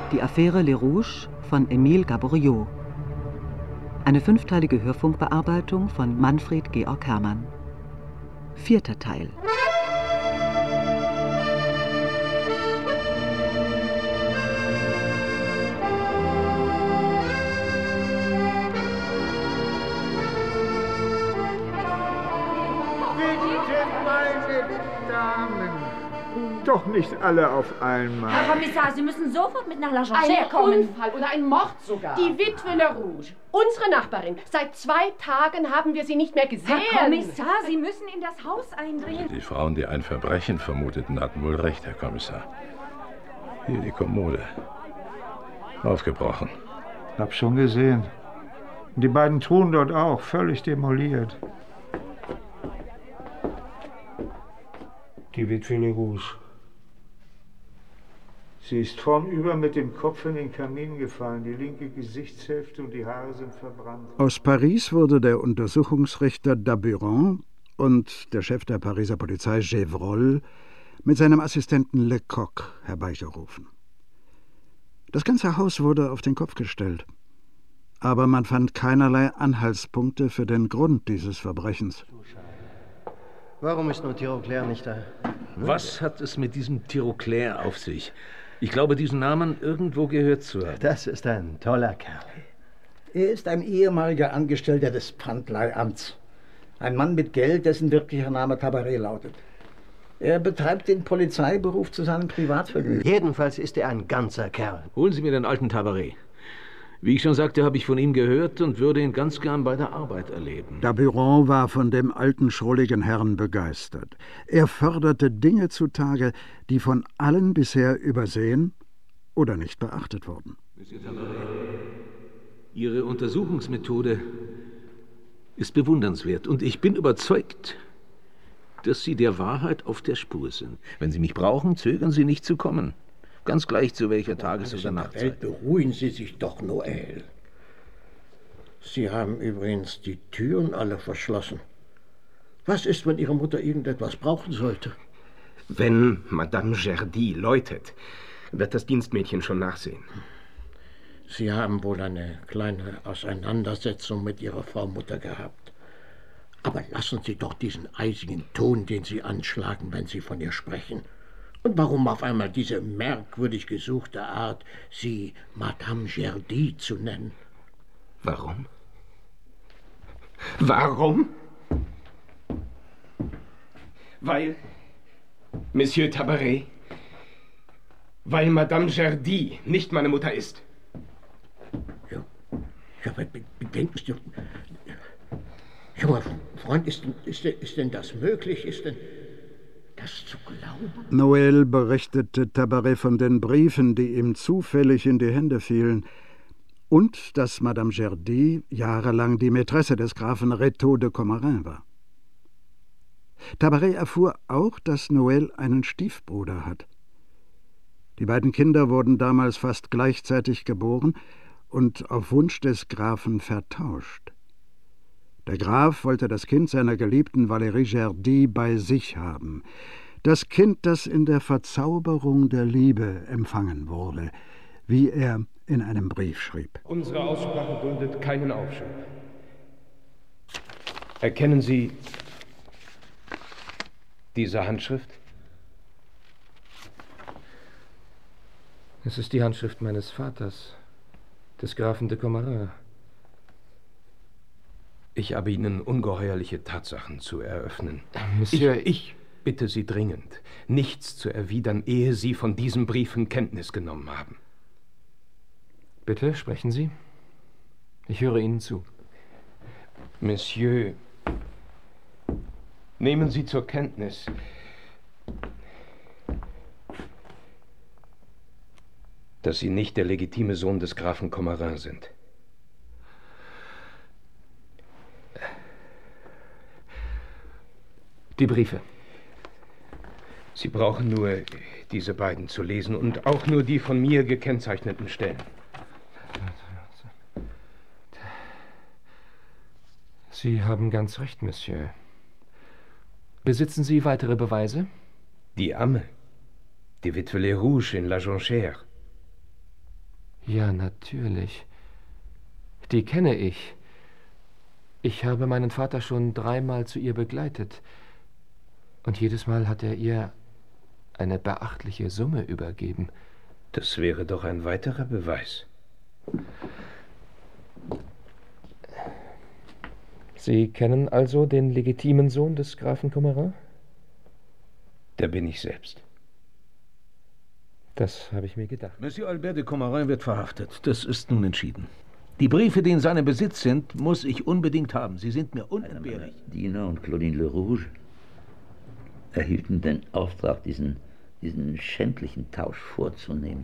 Die Affäre Les Rouges von Émile Gaboriau. Eine 5-teilige Hörfunkbearbeitung von Manfred Georg Herrmann. 4. Teil. Doch nicht alle auf einmal. Herr Kommissar, Sie müssen sofort mit nach La Jonchère kommen. Ein Unfall oder ein Mord sogar. Die Witwe Le Rouge, unsere Nachbarin. Seit 2 Tagen haben wir sie nicht mehr gesehen. Herr Kommissar, Sie müssen in das Haus eindringen. Die Frauen, die ein Verbrechen vermuteten, hatten wohl recht, Herr Kommissar. Hier die Kommode. Aufgebrochen. Hab schon gesehen. Und die beiden Truhen dort auch, völlig demoliert. Die Witwe Le Rouge. Sie ist vornüber mit dem Kopf in den Kamin gefallen. Die linke Gesichtshälfte und die Haare sind verbrannt. Aus Paris wurde der Untersuchungsrichter Daburon und der Chef der Pariser Polizei Gévrol mit seinem Assistenten Lecoq herbeigerufen. Das ganze Haus wurde auf den Kopf gestellt. Aber man fand keinerlei Anhaltspunkte für den Grund dieses Verbrechens. Warum ist nur Tiroclair nicht da? Was hat es mit diesem Tiroclair auf sich? Ich glaube, diesen Namen irgendwo gehört zu haben. Das ist ein toller Kerl. Er ist ein ehemaliger Angestellter des Pfandleihamts. Ein Mann mit Geld, dessen wirklicher Name Tabaret lautet. Er betreibt den Polizeiberuf zu seinem Privatvergnügen. Jedenfalls ist er ein ganzer Kerl. Holen Sie mir den alten Tabaret. Wie ich schon sagte, habe ich von ihm gehört und würde ihn ganz gern bei der Arbeit erleben. Daburon war von dem alten, schrulligen Herrn begeistert. Er förderte Dinge zutage, die von allen bisher übersehen oder nicht beachtet wurden. Monsieur Tabaret, Ihre Untersuchungsmethode ist bewundernswert und ich bin überzeugt, dass Sie der Wahrheit auf der Spur sind. Wenn Sie mich brauchen, zögern Sie nicht zu kommen. Ganz gleich zu welcher Tages- oder Nachtzeit. Beruhigen Sie sich doch, Noël. Sie haben übrigens die Türen alle verschlossen. Was ist, wenn Ihre Mutter irgendetwas brauchen sollte? Wenn Madame Gerdy läutet, wird das Dienstmädchen schon nachsehen. Sie haben wohl eine kleine Auseinandersetzung mit Ihrer Vormutter gehabt. Aber lassen Sie doch diesen eisigen Ton, den Sie anschlagen, wenn Sie von ihr sprechen. Und warum auf einmal diese merkwürdig gesuchte Art, sie Madame Gerdy zu nennen? Warum? Warum? Weil, Monsieur Tabaret, weil Madame Gerdy nicht meine Mutter ist. Ja, aber bedenken Sie doch... Junger Freund, ist denn das möglich? Ist denn... das zu glauben? Noël berichtete Tabaret von den Briefen, die ihm zufällig in die Hände fielen, und dass Madame Gerdy jahrelang die Mätresse des Grafen Rétaux de Commarin war. Tabaret erfuhr auch, dass Noël einen Stiefbruder hat. Die beiden Kinder wurden damals fast gleichzeitig geboren und auf Wunsch des Grafen vertauscht. Der Graf wollte das Kind seiner geliebten Valérie Gerdy bei sich haben. Das Kind, das in der Verzauberung der Liebe empfangen wurde, wie er in einem Brief schrieb. Unsere Aussprache duldet keinen Aufschub. Erkennen Sie diese Handschrift? Es ist die Handschrift meines Vaters, des Grafen de Commarin. Ich habe Ihnen ungeheuerliche Tatsachen zu eröffnen. Monsieur, Ich bitte Sie dringend, nichts zu erwidern, ehe Sie von diesen Briefen Kenntnis genommen haben. Bitte, sprechen Sie. Ich höre Ihnen zu. Monsieur, nehmen Sie zur Kenntnis, dass Sie nicht der legitime Sohn des Grafen Commarin sind. Die Briefe. Sie brauchen nur diese beiden zu lesen und auch nur die von mir gekennzeichneten Stellen. Sie haben ganz recht, Monsieur. Besitzen Sie weitere Beweise? Die Amme, die Witwe Les Rouges in La Jonchère. Ja, natürlich. Die kenne ich. Ich habe meinen Vater schon 3-mal zu ihr begleitet. Und jedes Mal hat er ihr eine beachtliche Summe übergeben. Das wäre doch ein weiterer Beweis. Sie kennen also den legitimen Sohn des Grafen Commarin? Der bin ich selbst. Das habe ich mir gedacht. Monsieur Albert de Commarin wird verhaftet. Das ist nun entschieden. Die Briefe, die in seinem Besitz sind, muss ich unbedingt haben. Sie sind mir unentbehrlich. Diener und Claudine Le Rouge erhielten den Auftrag, diesen schändlichen Tausch vorzunehmen.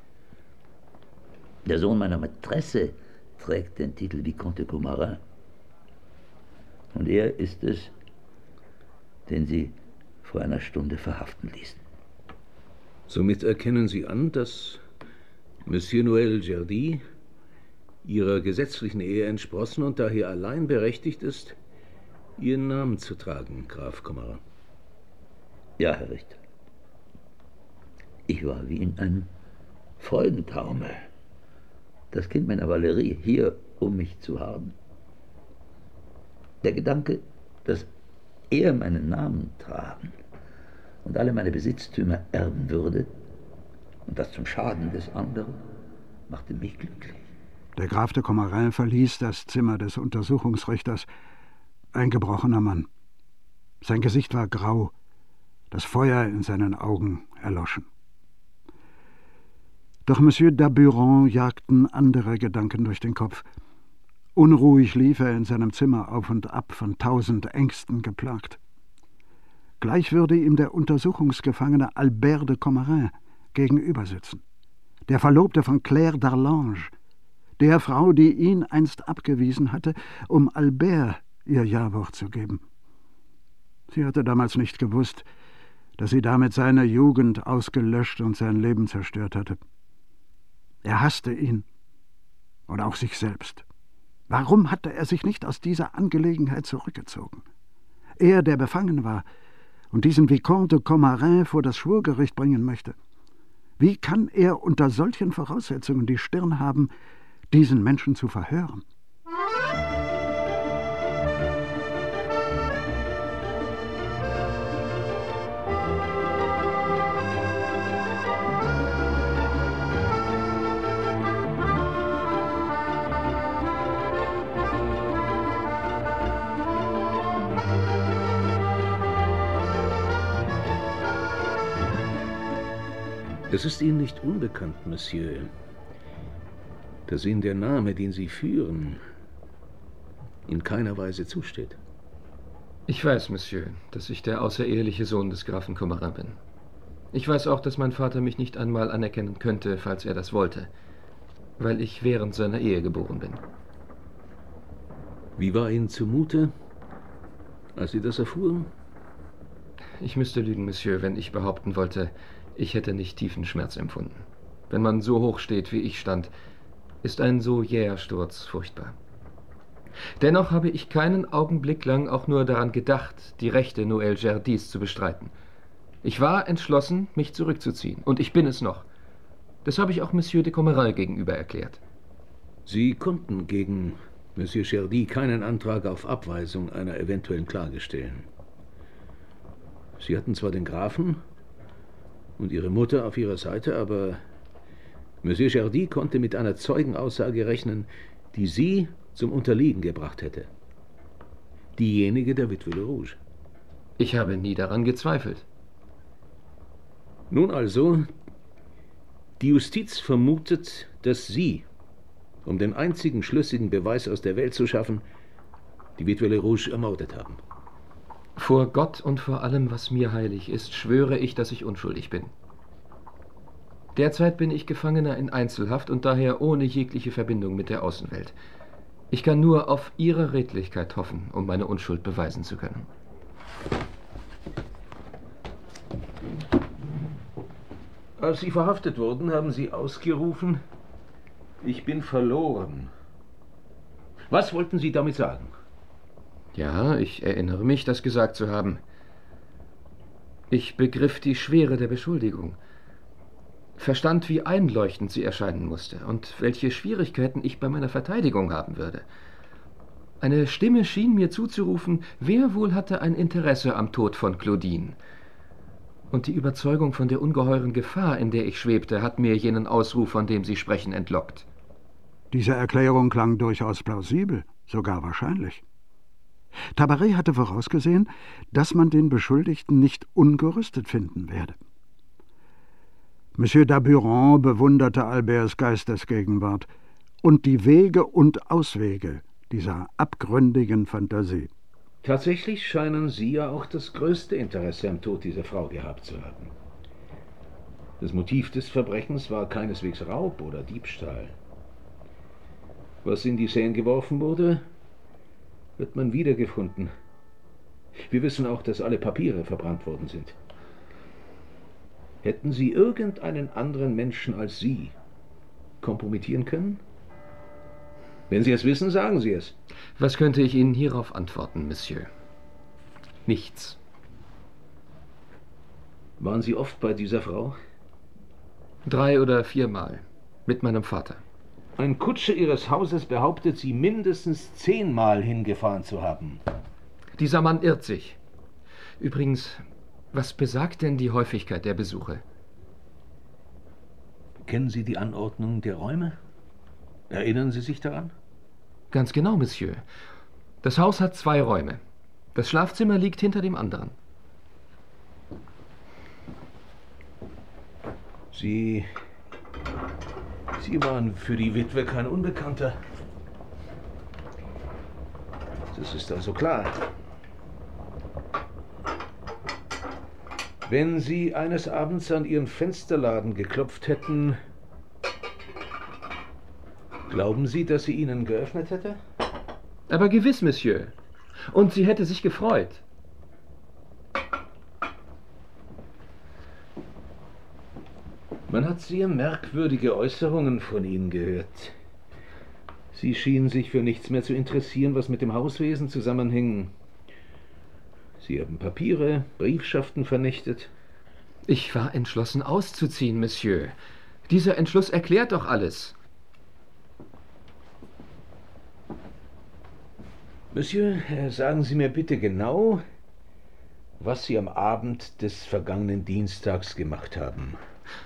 Der Sohn meiner Mätresse trägt den Titel Vicomte de Commarin. Und er ist es, den Sie vor einer Stunde verhaften ließen. Somit erkennen Sie an, dass Monsieur Noël Gerdy Ihrer gesetzlichen Ehe entsprossen und daher allein berechtigt ist, Ihren Namen zu tragen, Graf Commarin. Ja, Herr Richter. Ich war wie in einem Freudentaumel. Das Kind meiner Valerie hier um mich zu haben. Der Gedanke, dass er meinen Namen tragen und alle meine Besitztümer erben würde, und das zum Schaden des anderen, machte mich glücklich. Der Graf de Commarin verließ das Zimmer des Untersuchungsrichters. Ein gebrochener Mann. Sein Gesicht war grau, das Feuer in seinen Augen erloschen. Doch Monsieur d'Aburon jagten andere Gedanken durch den Kopf. Unruhig lief er in seinem Zimmer auf und ab, von 1000 Ängsten geplagt. Gleich würde ihm der Untersuchungsgefangene Albert de Commarin gegenüber sitzen, der Verlobte von Claire d'Arlange, der Frau, die ihn einst abgewiesen hatte, um Albert ihr Ja-Wort zu geben. Sie hatte damals nicht gewusst, dass sie damit seine Jugend ausgelöscht und sein Leben zerstört hatte. Er hasste ihn und auch sich selbst. Warum hatte er sich nicht aus dieser Angelegenheit zurückgezogen? Er, der befangen war und diesen Vicomte de Commarin vor das Schwurgericht bringen möchte. Wie kann er unter solchen Voraussetzungen die Stirn haben, diesen Menschen zu verhören? Es ist Ihnen nicht unbekannt, Monsieur, dass Ihnen der Name, den Sie führen, in keiner Weise zusteht. Ich weiß, Monsieur, dass ich der außereheliche Sohn des Grafen Commarin bin. Ich weiß auch, dass mein Vater mich nicht einmal anerkennen könnte, falls er das wollte, weil ich während seiner Ehe geboren bin. Wie war Ihnen zumute, als Sie das erfuhren? Ich müsste lügen, Monsieur, wenn ich behaupten wollte, ich hätte nicht tiefen Schmerz empfunden. Wenn man so hoch steht, wie ich stand, ist ein so jäher Sturz furchtbar. Dennoch habe ich keinen Augenblick lang auch nur daran gedacht, die Rechte Noël Gerdys zu bestreiten. Ich war entschlossen, mich zurückzuziehen, und ich bin es noch. Das habe ich auch Monsieur de Commarin gegenüber erklärt. Sie konnten gegen Monsieur Gerdy keinen Antrag auf Abweisung einer eventuellen Klage stellen. Sie hatten zwar den Grafen und Ihre Mutter auf Ihrer Seite, aber Monsieur Gerdy konnte mit einer Zeugenaussage rechnen, die Sie zum Unterliegen gebracht hätte. Diejenige der Witwe Le Rouge. Ich habe nie daran gezweifelt. Nun also, die Justiz vermutet, dass Sie, um den einzigen schlüssigen Beweis aus der Welt zu schaffen, die Witwe Le Rouge ermordet haben. Vor Gott und vor allem, was mir heilig ist, schwöre ich, dass ich unschuldig bin. Derzeit bin ich Gefangener in Einzelhaft und daher ohne jegliche Verbindung mit der Außenwelt. Ich kann nur auf Ihre Redlichkeit hoffen, um meine Unschuld beweisen zu können. Als Sie verhaftet wurden, haben Sie ausgerufen, ich bin verloren. Was wollten Sie damit sagen? Ja, ich erinnere mich, das gesagt zu haben. Ich begriff die Schwere der Beschuldigung. verstand, wie einleuchtend sie erscheinen musste und welche Schwierigkeiten ich bei meiner Verteidigung haben würde. Eine Stimme schien mir zuzurufen, wer wohl hatte ein Interesse am Tod von Claudine. Und die Überzeugung von der ungeheuren Gefahr, in der ich schwebte, hat mir jenen Ausruf, von dem Sie sprechen, entlockt. Diese Erklärung klang durchaus plausibel, sogar wahrscheinlich. Tabaret hatte vorausgesehen, dass man den Beschuldigten nicht ungerüstet finden werde. Monsieur Daburon bewunderte Alberts Geistesgegenwart und die Wege und Auswege dieser abgründigen Fantasie. Tatsächlich scheinen Sie ja auch das größte Interesse am Tod dieser Frau gehabt zu haben. Das Motiv des Verbrechens war keineswegs Raub oder Diebstahl. Was in die Seine geworfen wurde, wird man wiedergefunden. Wir wissen auch, dass alle Papiere verbrannt worden sind. Hätten Sie irgendeinen anderen Menschen als Sie kompromittieren können? Wenn Sie es wissen, sagen Sie es. Was könnte ich Ihnen hierauf antworten, Monsieur? Nichts. Waren Sie oft bei dieser Frau? 3 oder 4 Mal. Mit meinem Vater. Ein Kutscher Ihres Hauses behauptet, Sie mindestens 10 Mal hingefahren zu haben. Dieser Mann irrt sich. Übrigens, was besagt denn die Häufigkeit der Besuche? Kennen Sie die Anordnung der Räume? Erinnern Sie sich daran? Ganz genau, Monsieur. Das Haus hat 2 Räume. Das Schlafzimmer liegt hinter dem anderen. Sie waren für die Witwe kein Unbekannter. Das ist also klar. Wenn Sie eines Abends an Ihren Fensterladen geklopft hätten, glauben Sie, dass sie Ihnen geöffnet hätte? Aber gewiss, Monsieur. Und sie hätte sich gefreut. Man hat sehr merkwürdige Äußerungen von Ihnen gehört. Sie schienen sich für nichts mehr zu interessieren, was mit dem Hauswesen zusammenhing. Sie haben Papiere, Briefschaften vernichtet. Ich war entschlossen auszuziehen, Monsieur. Dieser Entschluss erklärt doch alles. Monsieur, sagen Sie mir bitte genau, was Sie am Abend des vergangenen Dienstags gemacht haben.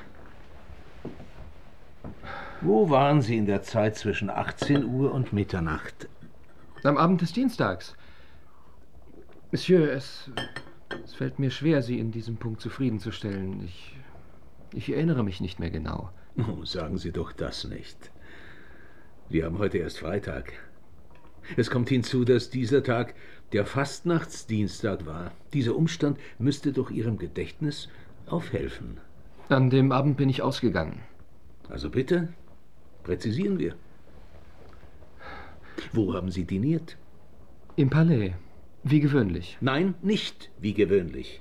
Wo waren Sie in der Zeit zwischen 18 Uhr und Mitternacht? Am Abend des Dienstags. Monsieur, es fällt mir schwer, Sie in diesem Punkt zufriedenzustellen. Ich erinnere mich nicht mehr genau. Oh, sagen Sie doch das nicht. Wir haben heute erst Freitag. Es kommt hinzu, dass dieser Tag der Fastnachtsdienstag war. Dieser Umstand müsste doch Ihrem Gedächtnis aufhelfen. An dem Abend bin ich ausgegangen. Also bitte, präzisieren wir. Wo haben Sie diniert? Im Palais, wie gewöhnlich. Nein, nicht wie gewöhnlich.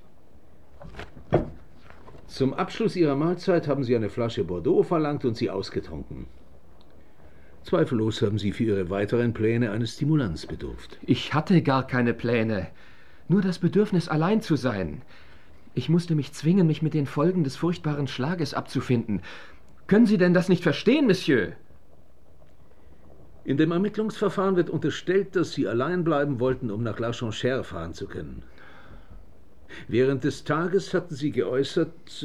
Zum Abschluss Ihrer Mahlzeit haben Sie eine Flasche Bordeaux verlangt und sie ausgetrunken. Zweifellos haben Sie für Ihre weiteren Pläne eines Stimulans bedurft. Ich hatte gar keine Pläne. Nur das Bedürfnis, allein zu sein. Ich musste mich zwingen, mich mit den Folgen des furchtbaren Schlages abzufinden. Können Sie denn das nicht verstehen, Monsieur? In dem Ermittlungsverfahren wird unterstellt, dass Sie allein bleiben wollten, um nach La Jonchère fahren zu können. Während des Tages hatten Sie geäußert,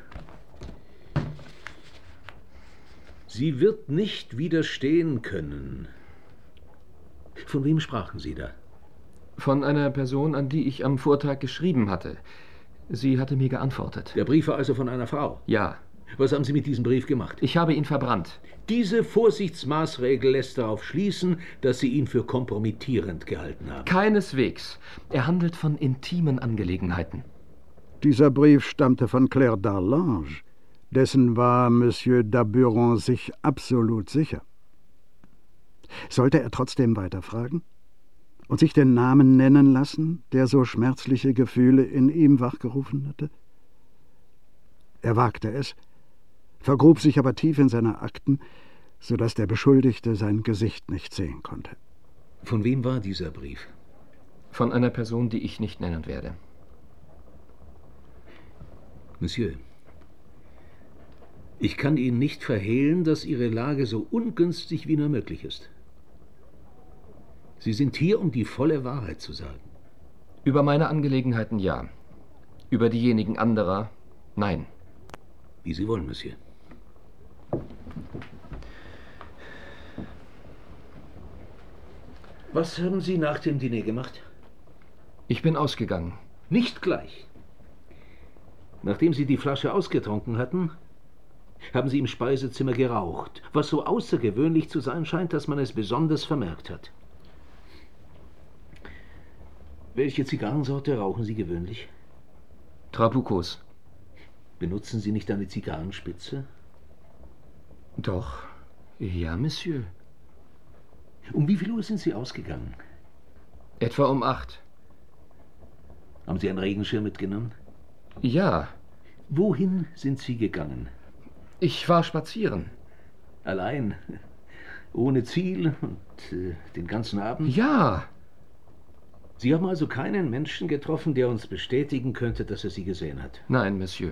sie wird nicht widerstehen können. Von wem sprachen Sie da? Von einer Person, an die ich am Vortag geschrieben hatte. Sie hatte mir geantwortet. Der Brief war also von einer Frau? Ja. Was haben Sie mit diesem Brief gemacht? Ich habe ihn verbrannt. Diese Vorsichtsmaßregel lässt darauf schließen, dass Sie ihn für kompromittierend gehalten haben. Keineswegs. Er handelt von intimen Angelegenheiten. Dieser Brief stammte von Claire d'Arlange. Dessen war Monsieur Daburon sich absolut sicher. Sollte er trotzdem weiterfragen und sich den Namen nennen lassen, der so schmerzliche Gefühle in ihm wachgerufen hatte? Er wagte es, vergrub sich aber tief in seine Akten, so dass der Beschuldigte sein Gesicht nicht sehen konnte. Von wem war dieser Brief? Von einer Person, die ich nicht nennen werde. Monsieur, Ich kann Ihnen nicht verhehlen, dass Ihre Lage so ungünstig wie nur möglich ist. Sie sind hier, um die volle Wahrheit zu sagen. Über meine Angelegenheiten ja. Über diejenigen anderer nein. Wie Sie wollen, Monsieur. Was haben Sie nach dem Diner gemacht? Ich bin ausgegangen. Nicht gleich. Nachdem Sie die Flasche ausgetrunken hatten, haben Sie im Speisezimmer geraucht, was so außergewöhnlich zu sein scheint, dass man es besonders vermerkt hat. Welche Zigarrensorte rauchen Sie gewöhnlich? Trabucos. Benutzen Sie nicht eine Zigarrenspitze? Doch. Ja, Monsieur. Um wie viel Uhr sind Sie ausgegangen? Etwa um 8. Haben Sie einen Regenschirm mitgenommen? Ja. Wohin sind Sie gegangen? Ich war spazieren. Allein? Ohne Ziel und den ganzen Abend? Ja. Sie haben also keinen Menschen getroffen, der uns bestätigen könnte, dass er Sie gesehen hat? Nein, Monsieur.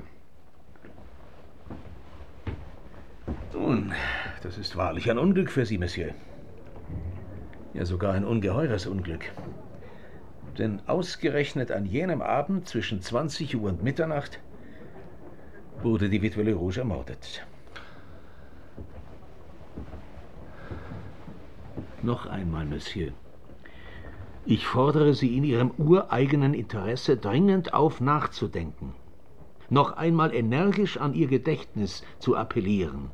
Nun, das ist wahrlich ein Unglück für Sie, Monsieur. Ja, sogar ein ungeheures Unglück. Denn ausgerechnet an jenem Abend zwischen 20 Uhr und Mitternacht wurde die Witwe Le Rouge ermordet. Noch einmal, Monsieur. Ich fordere Sie in Ihrem ureigenen Interesse dringend auf, nachzudenken. Noch einmal energisch an Ihr Gedächtnis zu appellieren.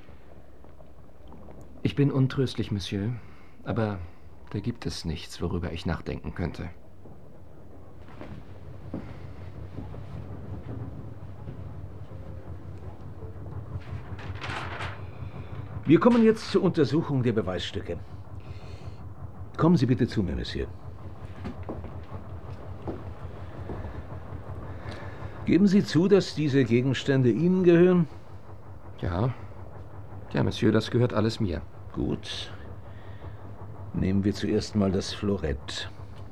Ich bin untröstlich, Monsieur, aber da gibt es nichts, worüber ich nachdenken könnte. Wir kommen jetzt zur Untersuchung der Beweisstücke. Kommen Sie bitte zu mir, Monsieur. Geben Sie zu, dass diese Gegenstände Ihnen gehören? Ja. Ja, Monsieur, das gehört alles mir. Gut. Nehmen wir zuerst mal das Florett.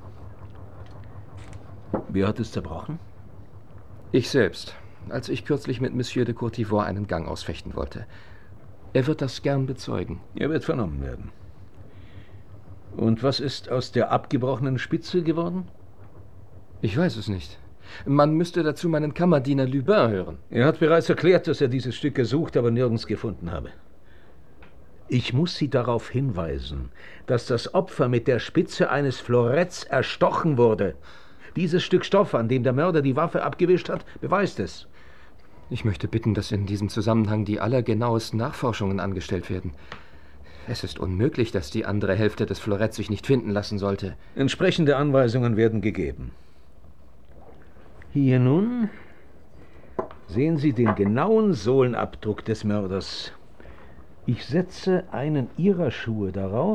Wer hat es zerbrochen? Ich selbst, als ich kürzlich mit Monsieur de Courtivore einen Gang ausfechten wollte. Er wird das gern bezeugen. Er wird vernommen werden. Und was ist aus der abgebrochenen Spitze geworden? Ich weiß es nicht. Man müsste dazu meinen Kammerdiener Lubin hören. Er hat bereits erklärt, dass er dieses Stück gesucht, aber nirgends gefunden habe. Ich muss Sie darauf hinweisen, dass das Opfer mit der Spitze eines Floretts erstochen wurde. Dieses Stück Stoff, an dem der Mörder die Waffe abgewischt hat, beweist es. Ich möchte bitten, dass in diesem Zusammenhang die allergenauesten Nachforschungen angestellt werden. Es ist unmöglich, dass die andere Hälfte des Floretts sich nicht finden lassen sollte. Entsprechende Anweisungen werden gegeben. Hier nun sehen Sie den genauen Sohlenabdruck des Mörders. Ich setze einen Ihrer Schuhe darauf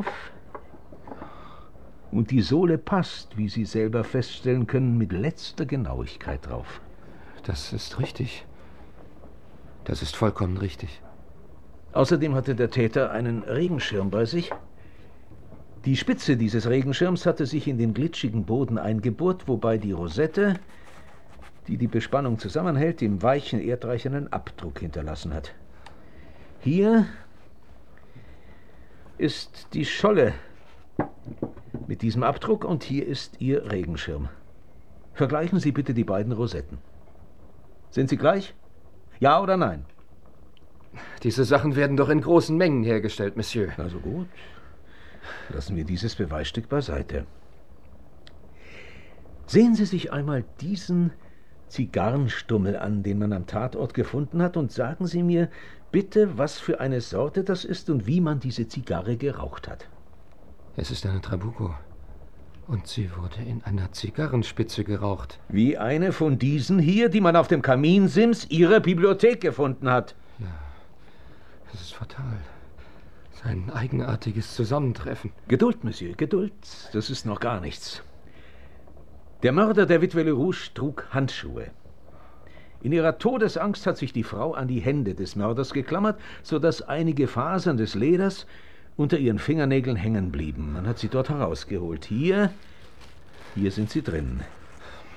und die Sohle passt, wie Sie selber feststellen können, mit letzter Genauigkeit drauf. Das ist richtig. Das ist vollkommen richtig. Außerdem hatte der Täter einen Regenschirm bei sich. Die Spitze dieses Regenschirms hatte sich in den glitschigen Boden eingebohrt, wobei die Rosette, die die Bespannung zusammenhält, im weichen Erdreich einen Abdruck hinterlassen hat. Hier ist die Scholle mit diesem Abdruck und hier ist Ihr Regenschirm. Vergleichen Sie bitte die beiden Rosetten. Sind sie gleich? Ja oder nein? Diese Sachen werden doch in großen Mengen hergestellt, Monsieur. Also gut. Lassen wir dieses Beweisstück beiseite. Sehen Sie sich einmal diesen Zigarrenstummel an, den man am Tatort gefunden hat, und sagen Sie mir bitte, was für eine Sorte das ist und wie man diese Zigarre geraucht hat. Es ist eine Trabuco. Und sie wurde in einer Zigarrenspitze geraucht. Wie eine von diesen hier, die man auf dem Kaminsims Ihrer Bibliothek gefunden hat. Ja, es ist fatal. Ein eigenartiges Zusammentreffen. Geduld, Monsieur, Geduld. Das ist noch gar nichts. Der Mörder der Witwe Le Rouge trug Handschuhe. In ihrer Todesangst hat sich die Frau an die Hände des Mörders geklammert, sodass einige Fasern des Leders unter ihren Fingernägeln hängen blieben. Man hat sie dort herausgeholt. Hier sind sie drin.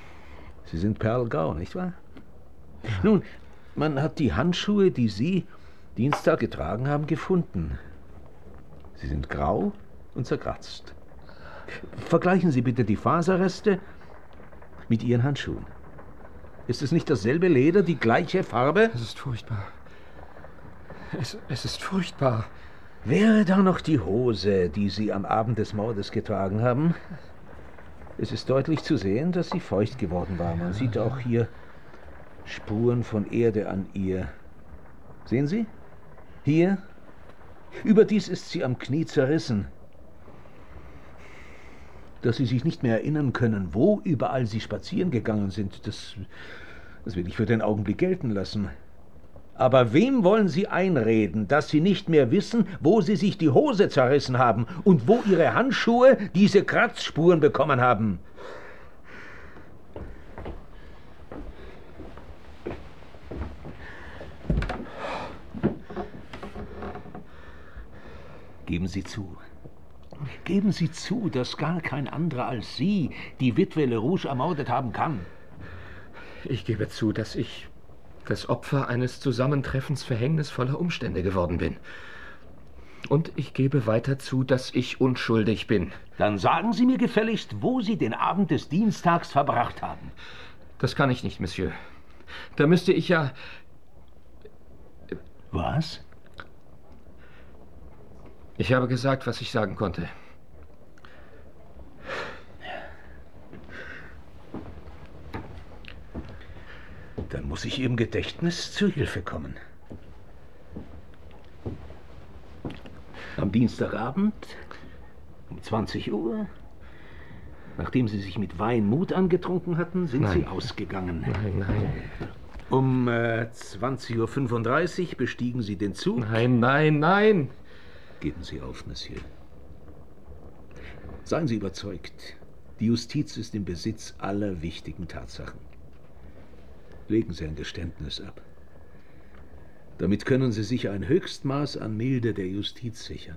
Sie sind perlgrau, nicht wahr? Ja. Nun, man hat die Handschuhe, die Sie Dienstag getragen haben, gefunden. Sie sind grau und zerkratzt. Vergleichen Sie bitte die Faserreste mit Ihren Handschuhen. Ist es nicht dasselbe Leder, die gleiche Farbe? Es ist furchtbar. Es ist furchtbar. Wäre da noch die Hose, die Sie am Abend des Mordes getragen haben? Es ist deutlich zu sehen, dass sie feucht geworden war. Man sieht auch hier Spuren von Erde an ihr. Sehen Sie? Hier. Überdies ist sie am Knie zerrissen. Dass Sie sich nicht mehr erinnern können, wo überall Sie spazieren gegangen sind, das will ich für den Augenblick gelten lassen. Aber wem wollen Sie einreden, dass Sie nicht mehr wissen, wo Sie sich die Hose zerrissen haben und wo Ihre Handschuhe diese Kratzspuren bekommen haben? Geben Sie zu. Geben Sie zu, dass gar kein anderer als Sie die Witwe Lerouge ermordet haben kann. Ich gebe zu, dass ich das Opfer eines Zusammentreffens verhängnisvoller Umstände geworden bin. Und ich gebe weiter zu, dass ich unschuldig bin. Dann sagen Sie mir gefälligst, wo Sie den Abend des Dienstags verbracht haben. Das kann ich nicht, Monsieur. Da müsste ich ja... Was? Ich habe gesagt, was ich sagen konnte. Dann muss ich Ihrem Gedächtnis zu Hilfe kommen. Am Dienstagabend um 20 Uhr, nachdem Sie sich mit Wein Mut angetrunken hatten, sind Sie ausgegangen. Nein. Um 20:35 Uhr bestiegen Sie den Zug. Nein. Geben Sie auf, Monsieur. Seien Sie überzeugt, die Justiz ist im Besitz aller wichtigen Tatsachen. Legen Sie ein Geständnis ab. Damit können Sie sich ein Höchstmaß an Milde der Justiz sichern.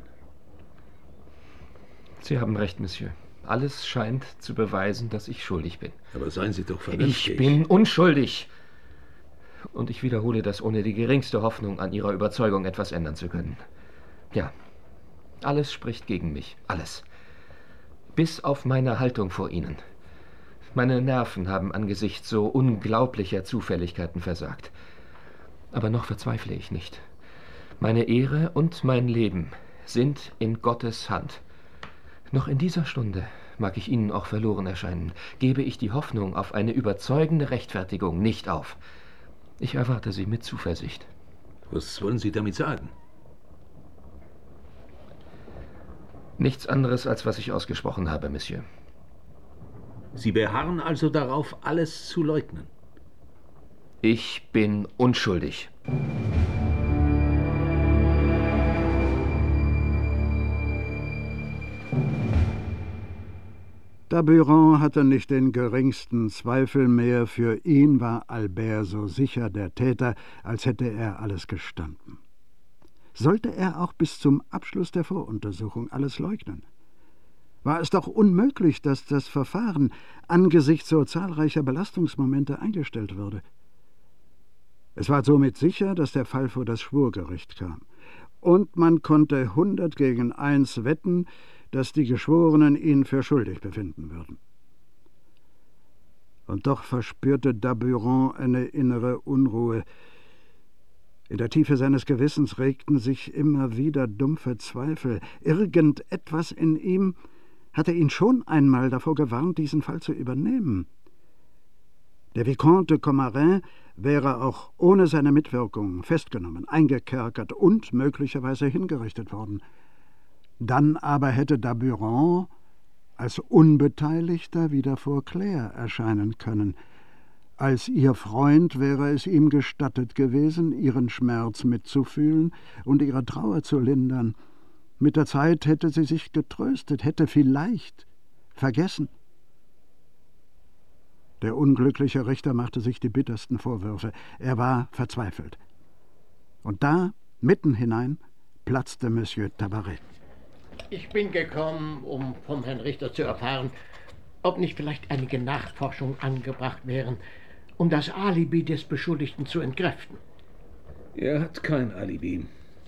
Sie haben recht, Monsieur. Alles scheint zu beweisen, dass ich schuldig bin. Aber seien Sie doch vernünftig. Ich bin unschuldig. Und ich wiederhole das ohne die geringste Hoffnung, an Ihrer Überzeugung etwas ändern zu können. Ja, alles spricht gegen mich. Alles. Bis auf meine Haltung vor Ihnen. Meine Nerven haben angesichts so unglaublicher Zufälligkeiten versagt. Aber noch verzweifle ich nicht. Meine Ehre und mein Leben sind in Gottes Hand. Noch in dieser Stunde, mag ich Ihnen auch verloren erscheinen, gebe ich die Hoffnung auf eine überzeugende Rechtfertigung nicht auf. Ich erwarte sie mit Zuversicht. Was wollen Sie damit sagen? Nichts anderes, als was ich ausgesprochen habe, Monsieur. Sie beharren also darauf, alles zu leugnen? Ich bin unschuldig. Daburon hatte nicht den geringsten Zweifel mehr. Für ihn war Albert so sicher der Täter, als hätte er alles gestanden. Sollte er auch bis zum Abschluss der Voruntersuchung alles leugnen? War es doch unmöglich, dass das Verfahren angesichts so zahlreicher Belastungsmomente eingestellt würde. Es war somit sicher, dass der Fall vor das Schwurgericht kam. Und man konnte 100 gegen 1 wetten, dass die Geschworenen ihn für schuldig befinden würden. Und doch verspürte Daburon eine innere Unruhe. In der Tiefe seines Gewissens regten sich immer wieder dumpfe Zweifel. Irgendetwas in ihm hatte ihn schon einmal davor gewarnt, diesen Fall zu übernehmen. Der Vicomte de Commarin wäre auch ohne seine Mitwirkung festgenommen, eingekerkert und möglicherweise hingerichtet worden. Dann aber hätte Daburon als Unbeteiligter wieder vor Claire erscheinen können. Als ihr Freund wäre es ihm gestattet gewesen, ihren Schmerz mitzufühlen und ihre Trauer zu lindern. Mit der Zeit hätte sie sich getröstet, hätte vielleicht vergessen. Der unglückliche Richter machte sich die bittersten Vorwürfe. Er war verzweifelt. Und da, mitten hinein, platzte Monsieur Tabaret. Ich bin gekommen, um vom Herrn Richter zu erfahren, ob nicht vielleicht einige Nachforschungen angebracht wären, um das Alibi des Beschuldigten zu entkräften. Er hat kein Alibi.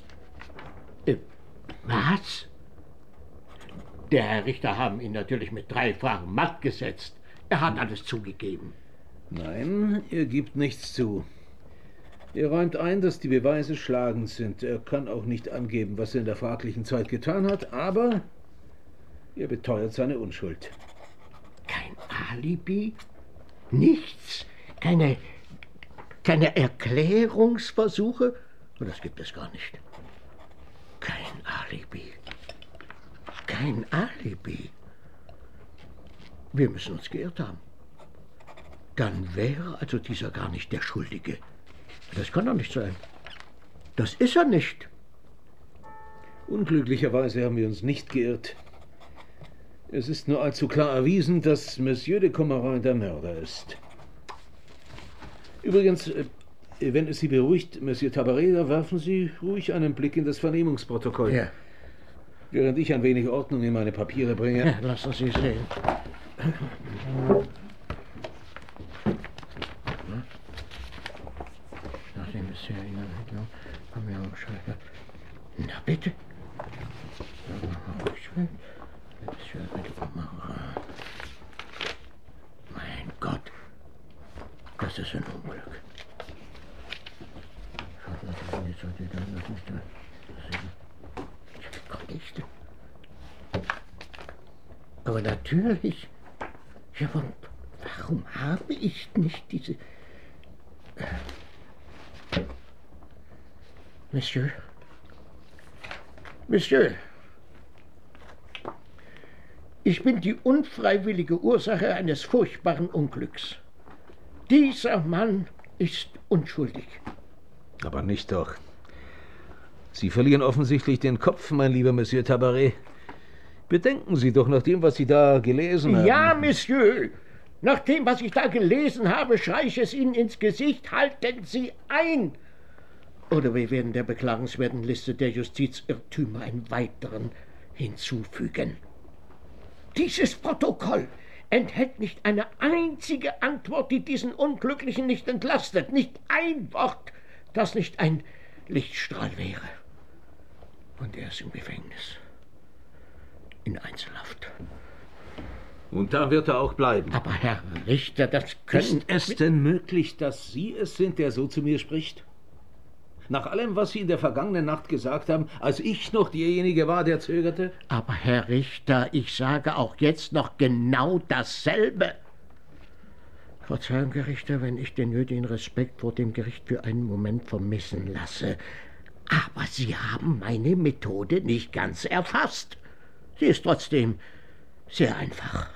Was? Der Herr Richter haben ihn natürlich mit 3 Fragen matt gesetzt. Er hat alles zugegeben. Nein, er gibt nichts zu. Er räumt ein, dass die Beweise schlagend sind. Er kann auch nicht angeben, was er in der fraglichen Zeit getan hat, aber er beteuert seine Unschuld. Kein Alibi? Nichts? Keine Erklärungsversuche? Das gibt es gar nicht. Kein Alibi. Kein Alibi. Wir müssen uns geirrt haben. Dann wäre also dieser gar nicht der Schuldige. Das kann doch nicht sein. Das ist er nicht. Unglücklicherweise haben wir uns nicht geirrt. Es ist nur allzu klar erwiesen, dass Monsieur de Commarin der Mörder ist. Übrigens, wenn es Sie beruhigt, Monsieur Tabaret, da werfen Sie ruhig einen Blick in das Vernehmungsprotokoll. Ja. Während ich ein wenig Ordnung in meine Papiere bringe. Ja, lassen Sie sehen. Na bitte. Mein Gott, das ist ein Unglück. Gott nicht. Aber natürlich. Ja, warum habe ich nicht diese... Monsieur. Monsieur. Ich bin die unfreiwillige Ursache eines furchtbaren Unglücks. Dieser Mann ist unschuldig. Aber nicht doch. Sie verlieren offensichtlich den Kopf, mein lieber Monsieur Tabaret. Bedenken Sie doch nach dem, was Sie da gelesen haben. Ja, Monsieur. Nach dem, was ich da gelesen habe, schreie ich es Ihnen ins Gesicht. Halten Sie ein! Oder wir werden der beklagenswerten Liste der Justizirrtümer einen weiteren hinzufügen. Dieses Protokoll enthält nicht eine einzige Antwort, die diesen Unglücklichen nicht entlastet. Nicht ein Wort, das nicht ein Lichtstrahl wäre. Und er ist im Gefängnis. In Einzelhaft. Und da wird er auch bleiben. Aber Herr Richter, das können... Ist es denn möglich, dass Sie es sind, der so zu mir spricht? Nach allem, was Sie in der vergangenen Nacht gesagt haben, als ich noch derjenige war, der zögerte? Aber Herr Richter, ich sage auch jetzt noch genau dasselbe. Verzeihen, Herr Richter, wenn ich den nötigen Respekt vor dem Gericht für einen Moment vermissen lasse. Aber Sie haben meine Methode nicht ganz erfasst. Sie ist trotzdem sehr einfach.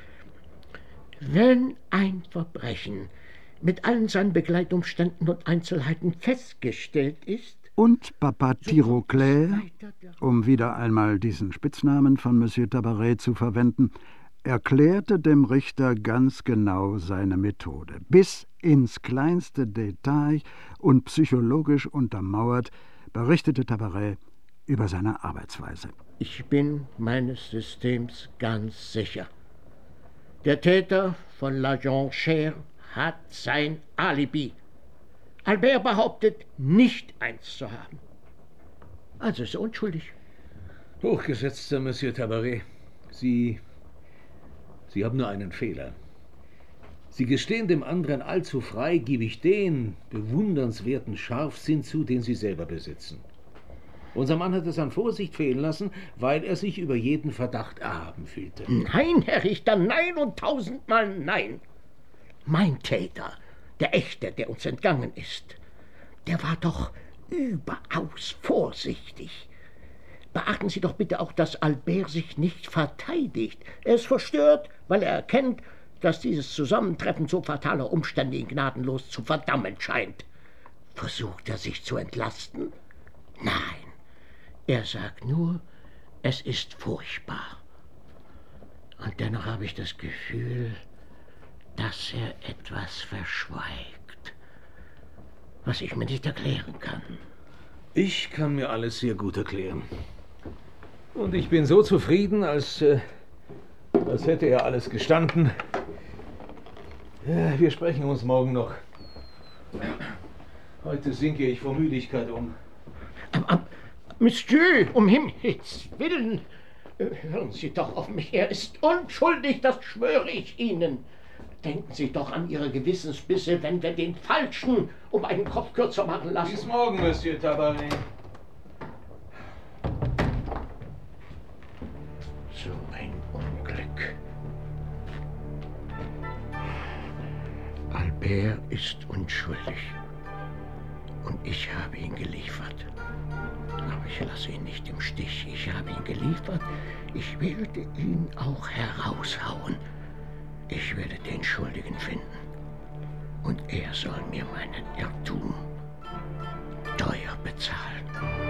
Wenn ein Verbrechen mit allen seinen Begleitumständen und Einzelheiten festgestellt ist... Und Papa Tirauclair, um wieder einmal diesen Spitznamen von Monsieur Tabaret zu verwenden, erklärte dem Richter ganz genau seine Methode, bis ins kleinste Detail und psychologisch untermauert, berichtete Tabaret über seine Arbeitsweise. Ich bin meines Systems ganz sicher. Der Täter von La Jonchère hat sein Alibi. Albert behauptet, nicht eins zu haben. Also ist er unschuldig. Hochgeschätzter Monsieur Tabaret, Sie haben nur einen Fehler. Sie gestehen dem anderen allzu freigebig den bewundernswerten Scharfsinn zu, den Sie selber besitzen. Unser Mann hat es an Vorsicht fehlen lassen, weil er sich über jeden Verdacht erhaben fühlte. Nein, Herr Richter, nein und tausendmal nein. Mein Täter, der echte, der uns entgangen ist, der war doch überaus vorsichtig. Beachten Sie doch bitte auch, dass Albert sich nicht verteidigt. Er ist verstört, weil er erkennt, dass dieses Zusammentreffen so fataler Umstände ihn gnadenlos zu verdammen scheint. Versucht er sich zu entlasten? Nein, er sagt nur, es ist furchtbar. Und dennoch habe ich das Gefühl, dass er etwas verschweigt, was ich mir nicht erklären kann. Ich kann mir alles sehr gut erklären. Und ich bin so zufrieden, als hätte er alles gestanden. Ja, wir sprechen uns morgen noch. Heute sinke ich vor Müdigkeit um. Monsieur, um Himmels Willen, hören Sie doch auf mich. Er ist unschuldig, das schwöre ich Ihnen. Denken Sie doch an Ihre Gewissensbisse, wenn wir den Falschen um einen Kopf kürzer machen lassen. Bis morgen, Monsieur Tabaret. So ein Unglück. Albert ist unschuldig. Und ich habe ihn geliefert. Aber ich lasse ihn nicht im Stich. Ich habe ihn geliefert. Ich werde ihn auch heraushauen. Ich werde den Schuldigen finden. Und er soll mir meinen Irrtum teuer bezahlen.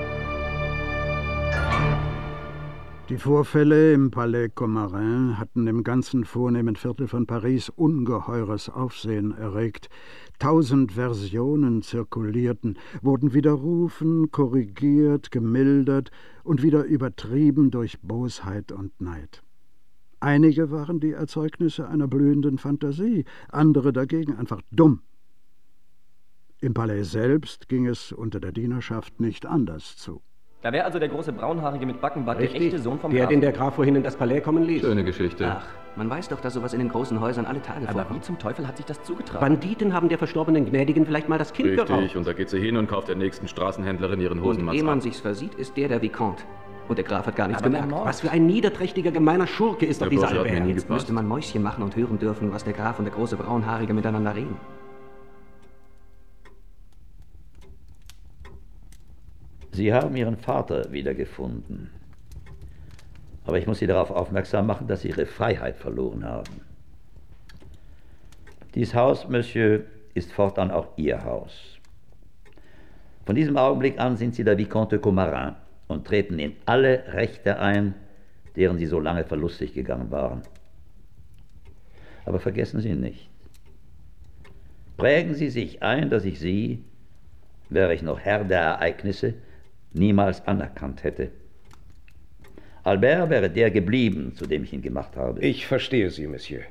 Die Vorfälle im Palais Commarin hatten im ganzen vornehmen Viertel von Paris ungeheures Aufsehen erregt. 1000 Versionen zirkulierten, wurden widerrufen, korrigiert, gemildert und wieder übertrieben durch Bosheit und Neid. Einige waren die Erzeugnisse einer blühenden Fantasie, andere dagegen einfach dumm. Im Palais selbst ging es unter der Dienerschaft nicht anders zu. Da wäre also der große Braunhaarige mit Backenbart der Richtig, echte Sohn vom der, Grafen. den der Graf vorhin in das Palais kommen ließ. Schöne Geschichte. Ach, man weiß doch, dass sowas in den großen Häusern alle Tage vorkommt. Aber wie zum Teufel hat sich das zugetragen? Banditen haben der verstorbenen Gnädigen vielleicht mal das Kind geraubt. Richtig, und da geht sie hin und kauft der nächsten Straßenhändlerin ihren Hosenmantel. Und ehe man sich's versieht, ist der Vicomte. Und der Graf hat gar nichts gemerkt. Was für ein niederträchtiger, gemeiner Schurke ist doch dieser Albert. Jetzt müsste man Mäuschen machen und hören dürfen, was der Graf und der große Braunhaarige miteinander reden. Sie haben Ihren Vater wiedergefunden. Aber ich muss Sie darauf aufmerksam machen, dass Sie Ihre Freiheit verloren haben. Dieses Haus, Monsieur, ist fortan auch Ihr Haus. Von diesem Augenblick an sind Sie der Vicomte Commarin und treten in alle Rechte ein, deren Sie so lange verlustig gegangen waren. Aber vergessen Sie nicht, prägen Sie sich ein, dass ich Sie, wäre ich noch Herr der Ereignisse, niemals anerkannt hätte. Albert wäre der geblieben, zu dem ich ihn gemacht habe. Ich verstehe Sie, Monsieur.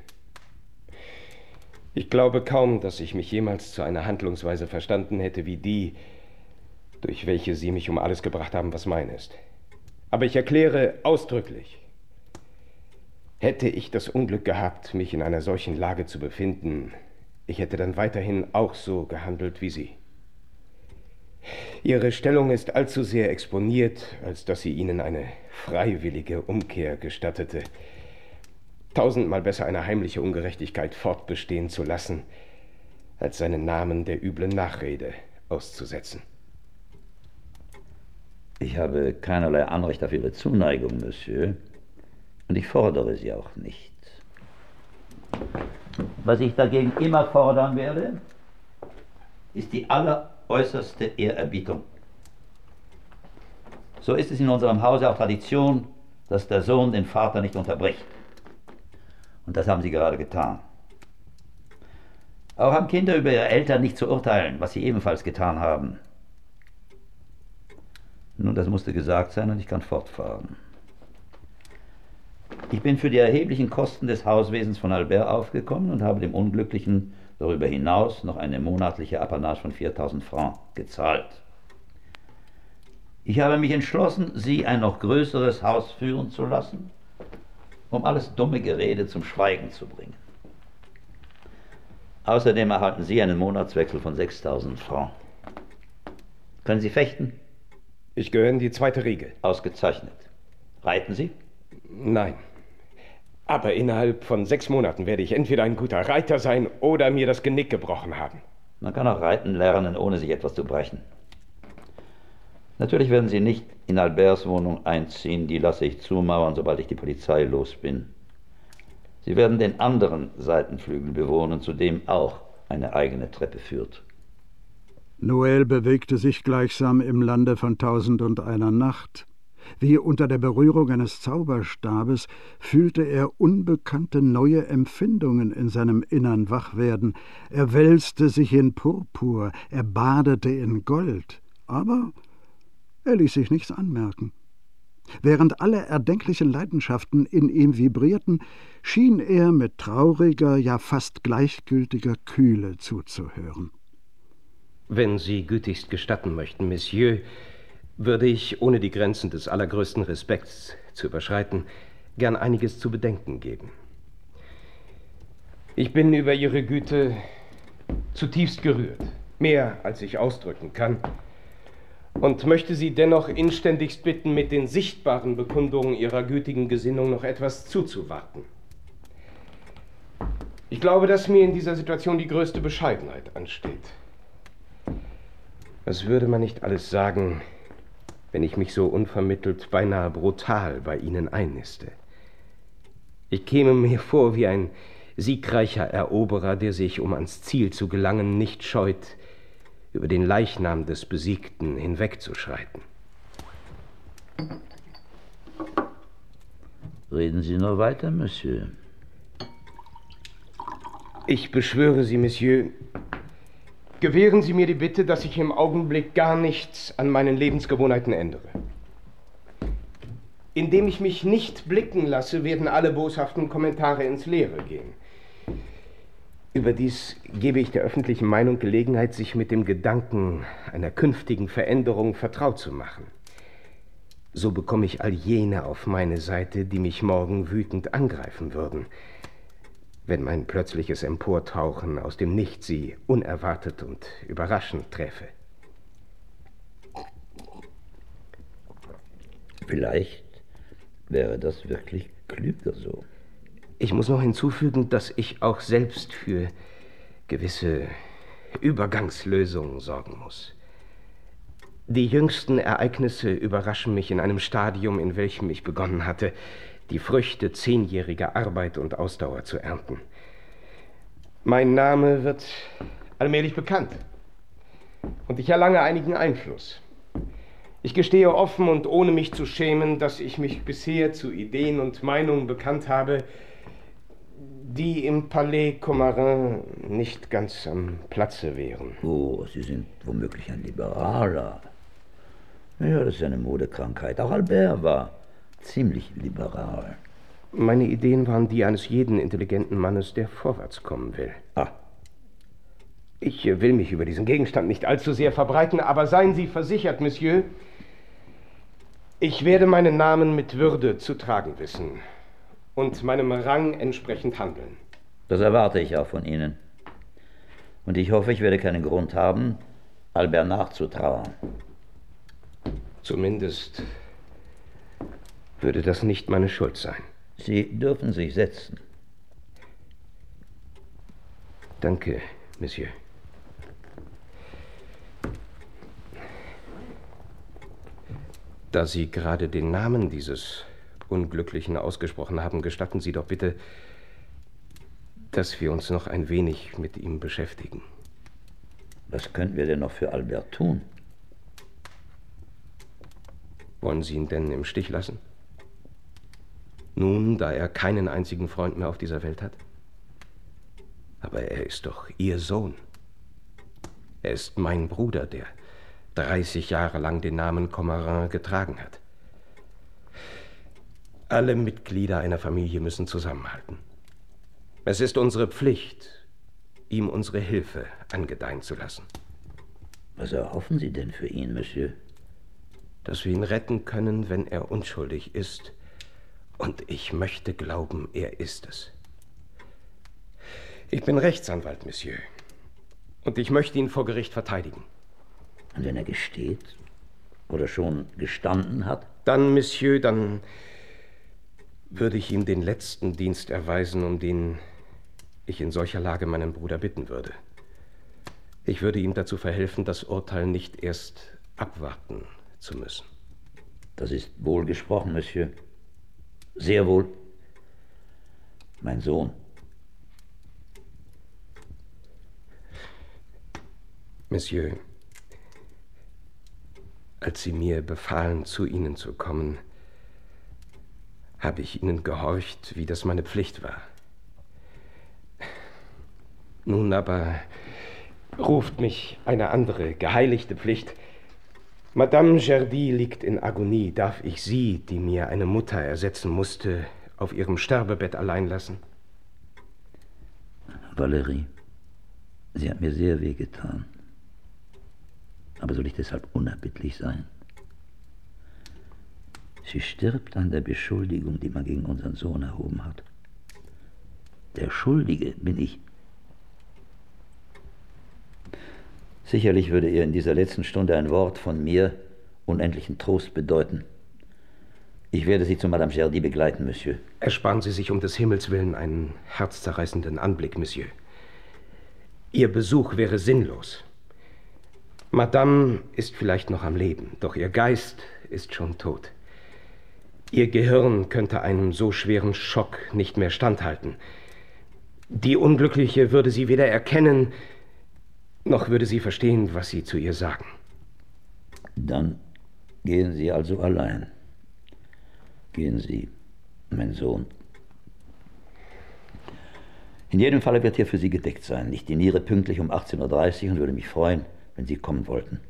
Ich glaube kaum, dass ich mich jemals zu einer Handlungsweise verstanden hätte wie die, durch welche Sie mich um alles gebracht haben, was mein ist. Aber ich erkläre ausdrücklich, hätte ich das Unglück gehabt, mich in einer solchen Lage zu befinden, ich hätte dann weiterhin auch so gehandelt wie Sie. Ihre Stellung ist allzu sehr exponiert, als dass sie Ihnen eine freiwillige Umkehr gestattete. 1000-mal besser eine heimliche Ungerechtigkeit fortbestehen zu lassen, als seinen Namen der üblen Nachrede auszusetzen. Ich habe keinerlei Anrecht auf Ihre Zuneigung, Monsieur, und ich fordere sie auch nicht. Was ich dagegen immer fordern werde, ist die alleräußerste Ehrerbietung. So ist es in unserem Hause auch Tradition, dass der Sohn den Vater nicht unterbricht. Und das haben Sie gerade getan. Auch haben Kinder über ihre Eltern nicht zu urteilen, was sie ebenfalls getan haben. Nun, das musste gesagt sein und ich kann fortfahren. Ich bin für die erheblichen Kosten des Hauswesens von Albert aufgekommen und habe dem Unglücklichen darüber hinaus noch eine monatliche Apanage von 4000 Francs gezahlt. Ich habe mich entschlossen, Sie ein noch größeres Haus führen zu lassen, um alles dumme Gerede zum Schweigen zu bringen. Außerdem erhalten Sie einen Monatswechsel von 6000 Francs. Können Sie fechten? Ich gehöre in die zweite Riege. Ausgezeichnet. Reiten Sie? Nein. Aber innerhalb von 6 Monaten werde ich entweder ein guter Reiter sein oder mir das Genick gebrochen haben. Man kann auch reiten lernen, ohne sich etwas zu brechen. Natürlich werden Sie nicht in Alberts Wohnung einziehen, die lasse ich zumauern, sobald ich die Polizei los bin. Sie werden den anderen Seitenflügel bewohnen, zu dem auch eine eigene Treppe führt. Noël bewegte sich gleichsam im Lande von 1001 Nacht. Wie unter der Berührung eines Zauberstabes fühlte er unbekannte neue Empfindungen in seinem Innern wach werden. Er wälzte sich in Purpur, er badete in Gold, aber er ließ sich nichts anmerken. Während alle erdenklichen Leidenschaften in ihm vibrierten, schien er mit trauriger, ja fast gleichgültiger Kühle zuzuhören. Wenn Sie gütigst gestatten möchten, Monsieur, würde ich, ohne die Grenzen des allergrößten Respekts zu überschreiten, gern einiges zu bedenken geben. Ich bin über Ihre Güte zutiefst gerührt, mehr als ich ausdrücken kann, und möchte Sie dennoch inständigst bitten, mit den sichtbaren Bekundungen Ihrer gütigen Gesinnung noch etwas zuzuwarten. Ich glaube, dass mir in dieser Situation die größte Bescheidenheit ansteht. Was würde man nicht alles sagen, wenn ich mich so unvermittelt, beinahe brutal bei Ihnen einniste? Ich käme mir vor wie ein siegreicher Eroberer, der sich, um ans Ziel zu gelangen, nicht scheut, über den Leichnam des Besiegten hinwegzuschreiten. Reden Sie nur weiter, Monsieur. Ich beschwöre Sie, Monsieur, gewähren Sie mir die Bitte, dass ich im Augenblick gar nichts an meinen Lebensgewohnheiten ändere. Indem ich mich nicht blicken lasse, werden alle boshaften Kommentare ins Leere gehen. Überdies gebe ich der öffentlichen Meinung Gelegenheit, sich mit dem Gedanken einer künftigen Veränderung vertraut zu machen. So bekomme ich all jene auf meine Seite, die mich morgen wütend angreifen würden, wenn mein plötzliches Emportauchen aus dem Nichts sie unerwartet und überraschend träfe. Vielleicht wäre das wirklich klüger so. Ich muss noch hinzufügen, dass ich auch selbst für gewisse Übergangslösungen sorgen muss. Die jüngsten Ereignisse überraschen mich in einem Stadium, in welchem ich begonnen hatte, die Früchte 10-jähriger Arbeit und Ausdauer zu ernten. Mein Name wird allmählich bekannt und ich erlange einigen Einfluss. Ich gestehe offen und ohne mich zu schämen, dass ich mich bisher zu Ideen und Meinungen bekannt habe, die im Palais Commarin nicht ganz am Platze wären. Oh, Sie sind womöglich ein Liberaler. Ja, das ist eine Modekrankheit. Auch Albert war ziemlich liberal. Meine Ideen waren die eines jeden intelligenten Mannes, der vorwärts kommen will. Ich will mich über diesen Gegenstand nicht allzu sehr verbreiten, aber seien Sie versichert, Monsieur, ich werde meinen Namen mit Würde zu tragen wissen und meinem Rang entsprechend handeln. Das erwarte ich auch von Ihnen. Und ich hoffe, ich werde keinen Grund haben, Albert nachzutrauern. Zumindest würde das nicht meine Schuld sein. Sie dürfen sich setzen. Danke, Monsieur. Da Sie gerade den Namen dieses Unglücklichen ausgesprochen haben, gestatten Sie doch bitte, dass wir uns noch ein wenig mit ihm beschäftigen. Was könnten wir denn noch für Albert tun? Wollen Sie ihn denn im Stich lassen? Nun, da er keinen einzigen Freund mehr auf dieser Welt hat? Aber er ist doch Ihr Sohn. Er ist mein Bruder, der 30 Jahre lang den Namen Commarin getragen hat. Alle Mitglieder einer Familie müssen zusammenhalten. Es ist unsere Pflicht, ihm unsere Hilfe angedeihen zu lassen. Was erhoffen Sie denn für ihn, Monsieur? Dass wir ihn retten können, wenn er unschuldig ist. Und ich möchte glauben, er ist es. Ich bin Rechtsanwalt, Monsieur. Und ich möchte ihn vor Gericht verteidigen. Und wenn er gesteht oder schon gestanden hat? Dann, Monsieur, dann würde ich ihm den letzten Dienst erweisen, um den ich in solcher Lage meinen Bruder bitten würde. Ich würde ihm dazu verhelfen, das Urteil nicht erst abwarten zu müssen. Das ist wohl gesprochen, Monsieur. Sehr wohl. Mein Sohn. Monsieur, als Sie mir befahlen, zu Ihnen zu kommen, habe ich Ihnen gehorcht, wie das meine Pflicht war. Nun aber ruft mich eine andere, geheiligte Pflicht. Madame Jardy liegt in Agonie. Darf ich Sie, die mir eine Mutter ersetzen musste, auf ihrem Sterbebett allein lassen? Valérie, sie hat mir sehr wehgetan. Aber soll ich deshalb unerbittlich sein? Sie stirbt an der Beschuldigung, die man gegen unseren Sohn erhoben hat. Der Schuldige bin ich. Sicherlich würde ihr in dieser letzten Stunde ein Wort von mir unendlichen Trost bedeuten. Ich werde Sie zu Madame Gerdy begleiten, Monsieur. Ersparen Sie sich um des Himmels willen einen herzzerreißenden Anblick, Monsieur. Ihr Besuch wäre sinnlos. Madame ist vielleicht noch am Leben, doch ihr Geist ist schon tot. Ihr Gehirn könnte einem so schweren Schock nicht mehr standhalten. Die Unglückliche würde sie weder erkennen, noch würde sie verstehen, was Sie zu ihr sagen. Dann gehen Sie also allein. Gehen Sie, mein Sohn. In jedem Falle wird hier für Sie gedeckt sein. Ich diniere pünktlich um 18:30 Uhr und würde mich freuen, wenn Sie kommen wollten.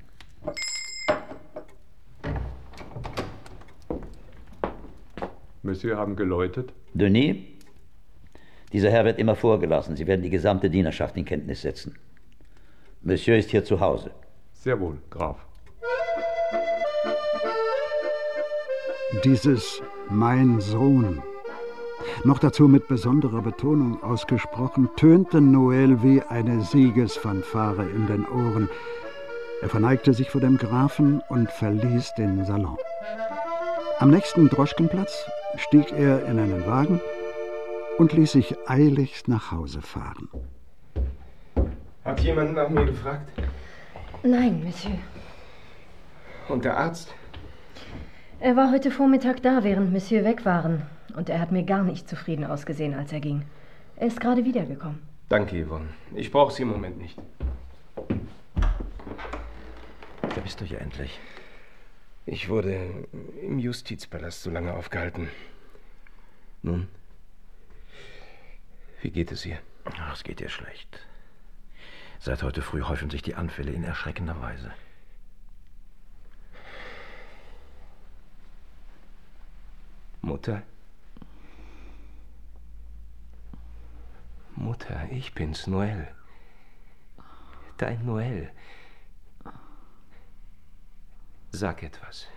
Monsieur haben geläutet. Denis, dieser Herr wird immer vorgelassen. Sie werden die gesamte Dienerschaft in Kenntnis setzen. Monsieur ist hier zu Hause. Sehr wohl, Graf. Dieses »mein Sohn«, noch dazu mit besonderer Betonung ausgesprochen, tönte Noël wie eine Siegesfanfare in den Ohren. Er verneigte sich vor dem Grafen und verließ den Salon. Am nächsten Droschkenplatz stieg er in einen Wagen und ließ sich eiligst nach Hause fahren. Hat jemand nach mir gefragt? Nein, Monsieur. Und der Arzt? Er war heute Vormittag da, während Monsieur weg waren. Und er hat mir gar nicht zufrieden ausgesehen, als er ging. Er ist gerade wiedergekommen. Danke, Yvonne. Ich brauche Sie im Moment nicht. Da bist du ja endlich. Ich wurde im Justizpalast so lange aufgehalten. Nun, wie geht es ihr? Ach, es geht ihr schlecht. Seit heute früh häufen sich die Anfälle in erschreckender Weise. Mutter? Mutter, ich bin's, Noël. Dein Noël. Sag etwas.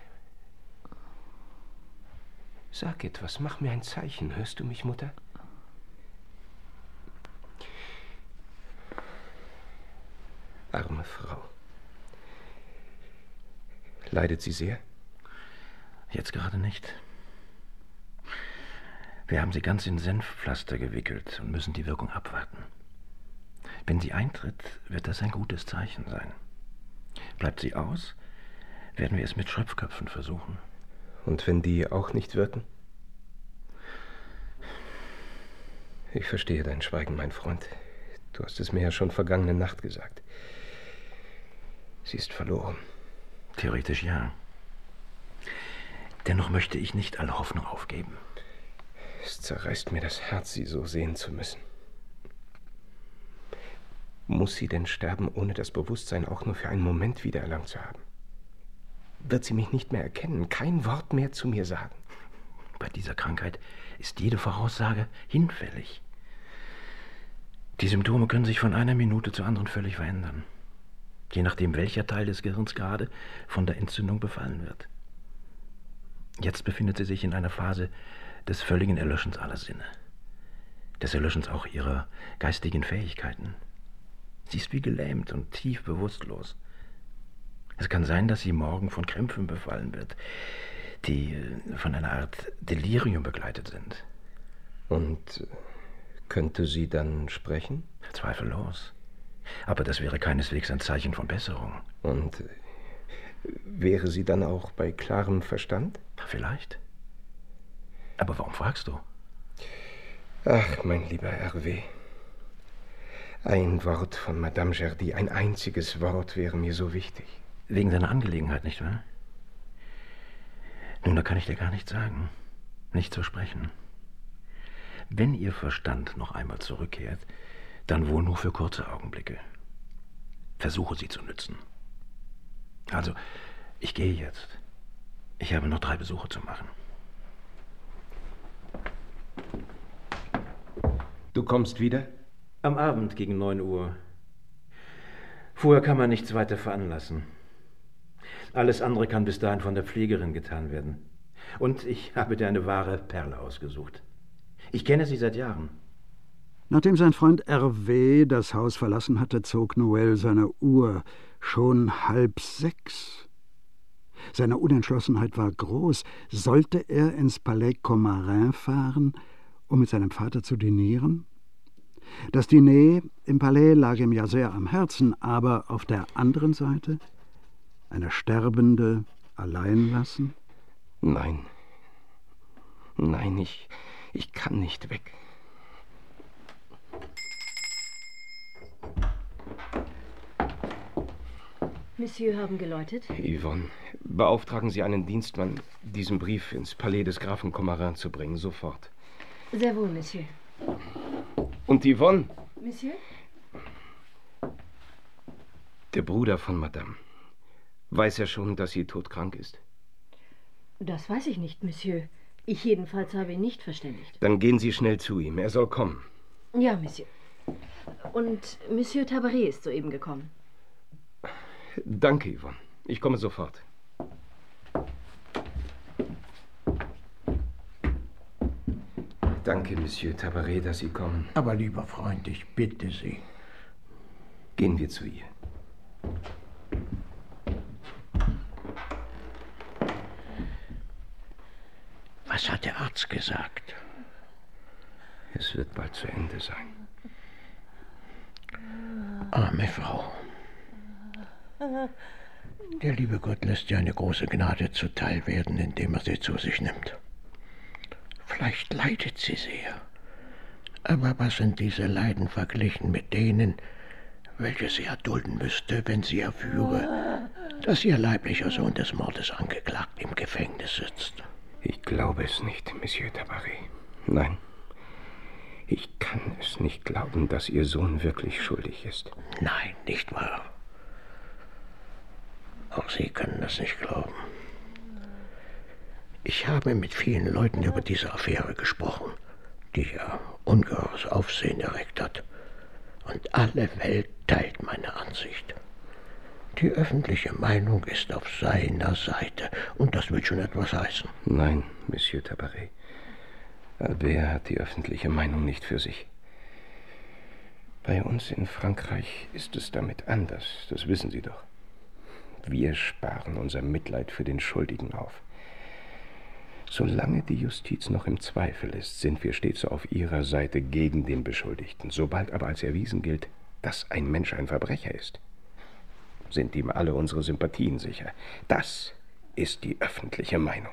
Sag etwas, mach mir ein Zeichen. Hörst du mich, Mutter? Arme Frau. Leidet sie sehr? Jetzt gerade nicht. Wir haben sie ganz in Senfpflaster gewickelt und müssen die Wirkung abwarten. Wenn sie eintritt, wird das ein gutes Zeichen sein. Bleibt sie aus, werden wir es mit Schröpfköpfen versuchen. Und wenn die auch nicht wirken? Ich verstehe dein Schweigen, mein Freund. Du hast es mir ja schon vergangene Nacht gesagt. Sie ist verloren. Theoretisch ja. Dennoch möchte ich nicht alle Hoffnung aufgeben. Es zerreißt mir das Herz, sie so sehen zu müssen. Muss sie denn sterben, ohne das Bewusstsein auch nur für einen Moment wiedererlangt zu haben? Wird sie mich nicht mehr erkennen, kein Wort mehr zu mir sagen? Bei dieser Krankheit ist jede Voraussage hinfällig. Die Symptome können sich von einer Minute zur anderen völlig verändern. Je nachdem, welcher Teil des Gehirns gerade von der Entzündung befallen wird. Jetzt befindet sie sich in einer Phase des völligen Erlöschens aller Sinne. Des Erlöschens auch ihrer geistigen Fähigkeiten. Sie ist wie gelähmt und tief bewusstlos. Es kann sein, dass sie morgen von Krämpfen befallen wird, die von einer Art Delirium begleitet sind. Und könnte sie dann sprechen? Zweifellos. Aber das wäre keineswegs ein Zeichen von Besserung. Und wäre sie dann auch bei klarem Verstand? Vielleicht. Aber warum fragst du? Ach, mein lieber Hervé. Ein Wort von Madame Gerdy, ein einziges Wort wäre mir so wichtig. Wegen seiner Angelegenheit, nicht wahr? Nun, da kann ich dir gar nichts sagen. Nicht zu sprechen. Wenn ihr Verstand noch einmal zurückkehrt, dann wohl nur für kurze Augenblicke. Versuche sie zu nützen. Also, ich gehe jetzt. Ich habe noch 3 Besuche zu machen. Du kommst wieder? Am Abend gegen 9 Uhr. Vorher kann man nichts weiter veranlassen. Alles andere kann bis dahin von der Pflegerin getan werden. Und ich habe dir eine wahre Perle ausgesucht. Ich kenne sie seit Jahren. Nachdem sein Freund Hervé das Haus verlassen hatte, zog Noël seine Uhr. Schon 5:30. Seine Unentschlossenheit war groß. Sollte er ins Palais Commarin fahren, um mit seinem Vater zu dinieren? Das Diner im Palais lag ihm ja sehr am Herzen, aber auf der anderen Seite eine Sterbende allein lassen? Nein. Nein, ich kann nicht weg. Monsieur haben geläutet? Yvonne, beauftragen Sie einen Dienstmann, diesen Brief ins Palais des Grafen Commarin zu bringen, sofort. Sehr wohl, Monsieur. Und Yvonne? Monsieur? Der Bruder von Madame. Weiß er schon, dass sie todkrank ist? Das weiß ich nicht, Monsieur. Ich jedenfalls habe ihn nicht verständigt. Dann gehen Sie schnell zu ihm. Er soll kommen. Ja, Monsieur. Und Monsieur Tabaret ist soeben gekommen. Danke, Yvonne. Ich komme sofort. Danke, Monsieur Tabaret, dass Sie kommen. Aber lieber Freund, ich bitte Sie. Gehen wir zu ihr. Was hat der Arzt gesagt? Es wird bald zu Ende sein. Arme Frau. Der liebe Gott lässt ihr eine große Gnade zuteil werden, indem er sie zu sich nimmt. Vielleicht leidet sie sehr. Aber was sind diese Leiden verglichen mit denen, welche sie erdulden müsste, wenn sie erführe, dass ihr leiblicher Sohn des Mordes angeklagt im Gefängnis sitzt? Ich glaube es nicht, Monsieur Tabaret. Nein, ich kann es nicht glauben, dass Ihr Sohn wirklich schuldig ist. Nein, nicht wahr. Auch Sie können das nicht glauben. Ich habe mit vielen Leuten über diese Affäre gesprochen, die ja ungeheures Aufsehen erregt hat. Und alle Welt teilt meine Ansicht. Die öffentliche Meinung ist auf seiner Seite, und das will schon etwas heißen. Nein, Monsieur Tabaret. Albert hat die öffentliche Meinung nicht für sich. Bei uns in Frankreich ist es damit anders, das wissen Sie doch. Wir sparen unser Mitleid für den Schuldigen auf. Solange die Justiz noch im Zweifel ist, sind wir stets auf ihrer Seite gegen den Beschuldigten. Sobald aber als erwiesen gilt, dass ein Mensch ein Verbrecher ist, sind ihm alle unsere Sympathien sicher. Das ist die öffentliche Meinung.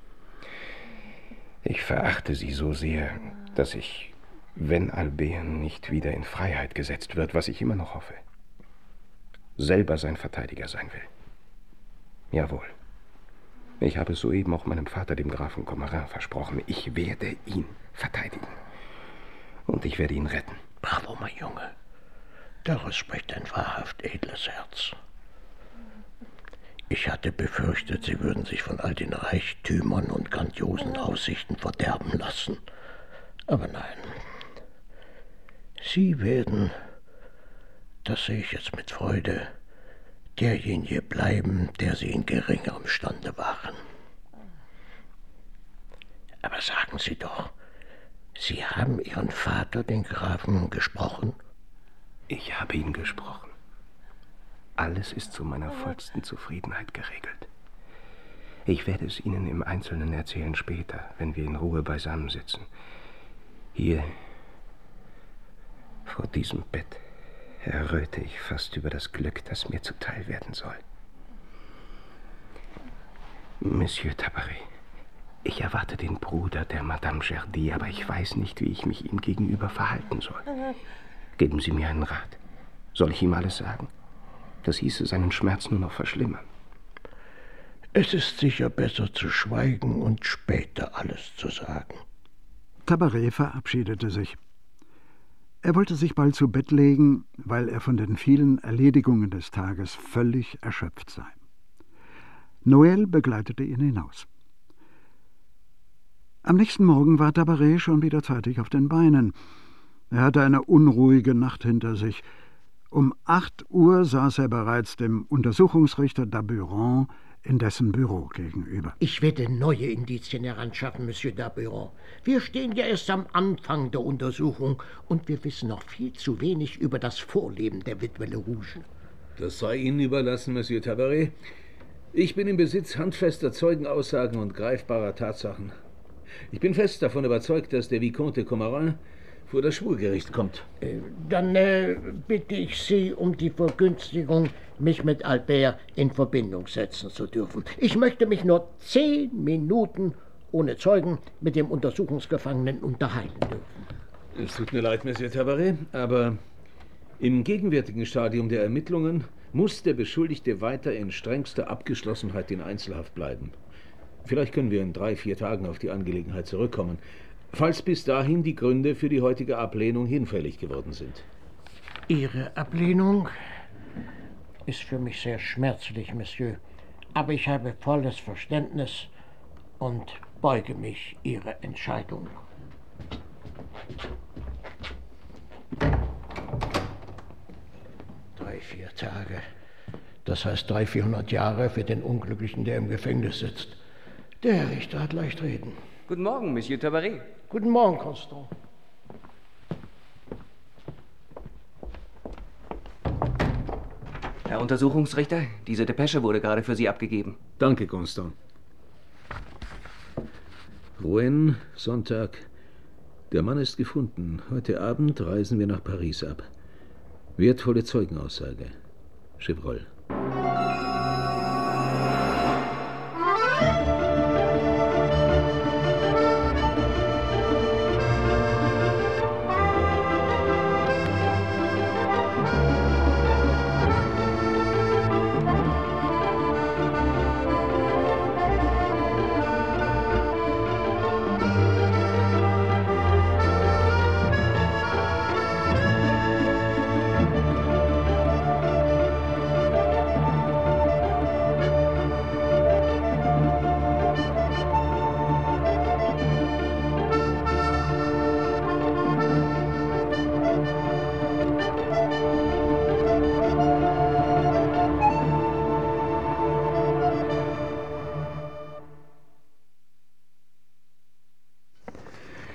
Ich verachte sie so sehr, dass ich, wenn Albert nicht wieder in Freiheit gesetzt wird, was ich immer noch hoffe, selber sein Verteidiger sein will. Jawohl. Ich habe es soeben auch meinem Vater, dem Grafen Commarin, versprochen. Ich werde ihn verteidigen. Und ich werde ihn retten. Bravo, mein Junge. Daraus spricht ein wahrhaft edles Herz. Ich hatte befürchtet, Sie würden sich von all den Reichtümern und grandiosen Aussichten verderben lassen. Aber nein. Sie werden, das sehe ich jetzt mit Freude, derjenige bleiben, der Sie in geringerem Stande waren. Aber sagen Sie doch, Sie haben Ihren Vater, den Grafen, gesprochen? Ich habe ihn gesprochen. Alles ist zu meiner vollsten Zufriedenheit geregelt. Ich werde es Ihnen im Einzelnen erzählen später, wenn wir in Ruhe beisammensitzen. Hier, vor diesem Bett, erröte ich fast über das Glück, das mir zuteil werden soll. Monsieur Tabaret, ich erwarte den Bruder der Madame Gerdy, aber ich weiß nicht, wie ich mich ihm gegenüber verhalten soll. Geben Sie mir einen Rat. Soll ich ihm alles sagen? Das hieße seinen Schmerz nur noch verschlimmern. Es ist sicher besser zu schweigen und später alles zu sagen. Tabaret verabschiedete sich. Er wollte sich bald zu Bett legen, weil er von den vielen Erledigungen des Tages völlig erschöpft sei. Noël begleitete ihn hinaus. Am nächsten Morgen war Tabaret schon wieder zeitig auf den Beinen. Er hatte eine unruhige Nacht hinter sich, Um 8 Uhr saß er bereits dem Untersuchungsrichter Daburon in dessen Büro gegenüber. Ich werde neue Indizien heranschaffen, Monsieur Daburon. Wir stehen ja erst am Anfang der Untersuchung und wir wissen noch viel zu wenig über das Vorleben der Witwe Le Rouge. Das sei Ihnen überlassen, Monsieur Tabaret. Ich bin im Besitz handfester Zeugenaussagen und greifbarer Tatsachen. Ich bin fest davon überzeugt, dass der Vicomte de Comarin vor das Schwurgericht kommt. Dann bitte ich Sie um die Vergünstigung, mich mit Albert in Verbindung setzen zu dürfen. Ich möchte mich nur 10 Minuten ohne Zeugen mit dem Untersuchungsgefangenen unterhalten dürfen. Es tut mir leid, Monsieur Tabaret, aber im gegenwärtigen Stadium der Ermittlungen muss der Beschuldigte weiter in strengster Abgeschlossenheit in Einzelhaft bleiben. Vielleicht können wir in 3-4 Tagen auf die Angelegenheit zurückkommen, falls bis dahin die Gründe für die heutige Ablehnung hinfällig geworden sind. Ihre Ablehnung ist für mich sehr schmerzlich, Monsieur. Aber ich habe volles Verständnis und beuge mich Ihrer Entscheidung. Drei, 4 Tage. Das heißt 300-400 Jahre für den Unglücklichen, der im Gefängnis sitzt. Der Herr Richter hat leicht reden. Guten Morgen, Monsieur Tabaret. Guten Morgen, Constant. Herr Untersuchungsrichter, diese Depesche wurde gerade für Sie abgegeben. Danke, Constant. Rouen, Sonntag. Der Mann ist gefunden. Heute Abend reisen wir nach Paris ab. Wertvolle Zeugenaussage. Chevreul.